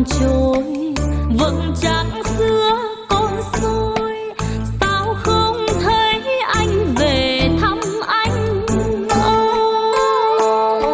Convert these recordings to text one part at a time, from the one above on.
trôi vầng trăng xưa con soi, sao không thấy anh về thăm anh ơi.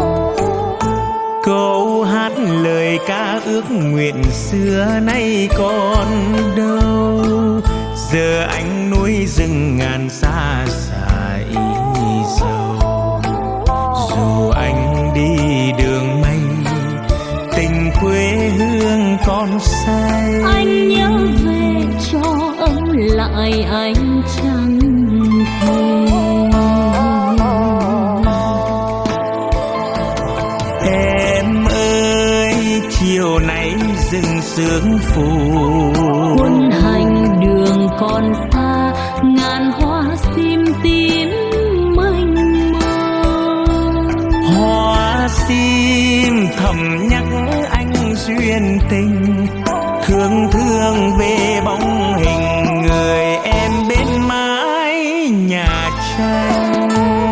Câu hát lời ca ước nguyện xưa nay còn đâu, giờ anh núi rừng ngàn xa xả ý dầu. Dù anh đi đường mây, tình quê hương còn say, anh nhớ về cho ấm lại anh chẳng thể. Em ơi chiều nay rừng sương phủ, quân hành đường còn xa, ngàn hoa sim tím mênh mông. hoa sim thầm nhắc anh duyên tình, thương thương về bóng hình người em bên mái nhà tranh.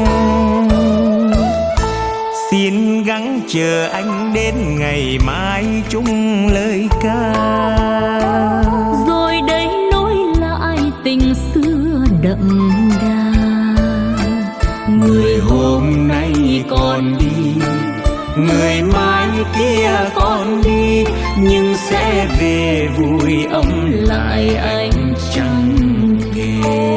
Xin gắng chờ anh đến ngày mai chung lời ca, Rồi đấy nối lại tình xưa đậm đà. người hôm nay còn đi, người mai kia còn đi, nhưng sẽ về vui ấm lại anh chẳng kể.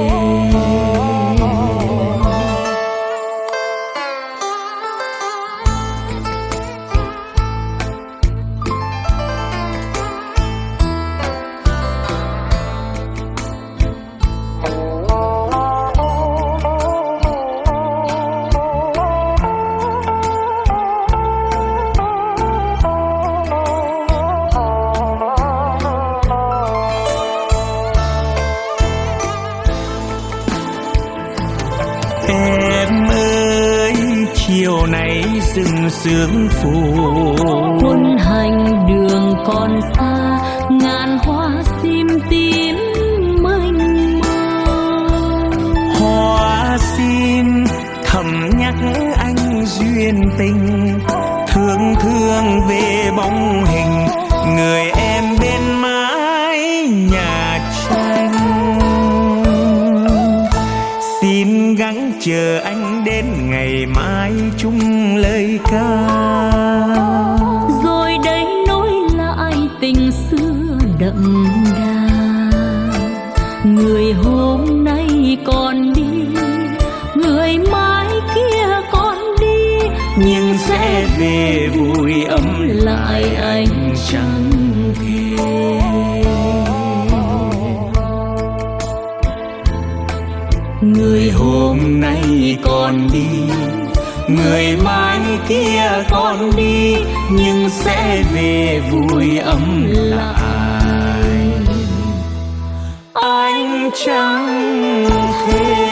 Em ơi chiều nay rừng sương phủ, Quân hành đường còn xa, ngàn hoa sim tím mênh mông. hoa sim thầm nhắc anh duyên tình, thương thương về bóng hình người em bên mái nhà tranh. Xin gắng chờ anh đến ngày mai chung lời ca, Rồi đấy nối lại tình xưa đậm đà. Người hôm nay còn đi, người mai kia còn đi, nhưng sẽ về vui ấm lại anh chẳng kể. Người hôm nay còn đi, người mai kia còn đi, nhưng sẽ về vui ấm lại anh chẳng thể.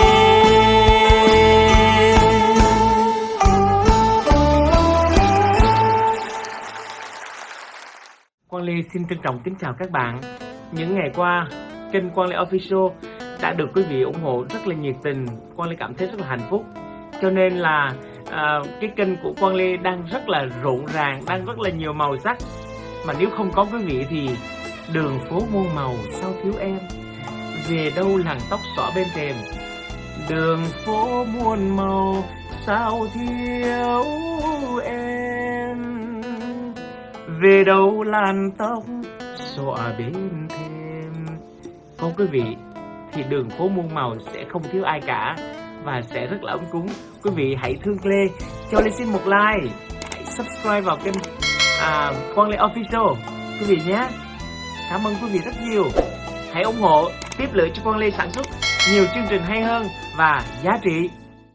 Quang Lê xin trân trọng kính chào các bạn. Những ngày qua, kênh Quang Lê Official đã được quý vị ủng hộ rất là nhiệt tình. Quang Lê cảm thấy rất là hạnh phúc. Cho nên là cái kênh của Quang Lê đang rất là rộn ràng, đang rất là nhiều màu sắc. Mà nếu không có quý vị thì đường phố muôn màu sao thiếu em, về đâu làng tóc xõa bên thềm. Đường phố muôn màu sao thiếu em, về đâu làn tóc xõa bên thềm. Không quý vị thì đường phố muôn màu sẽ không thiếu ai cả và sẽ rất là ấm cúng. Quý vị hãy thương Lê, cho Lê xin một like, hãy subscribe vào kênh Quang Lê Official quý vị nhé. Cảm ơn quý vị rất nhiều. Hãy ủng hộ tiếp lửa cho Quang Lê sản xuất nhiều chương trình hay hơn và giá trị.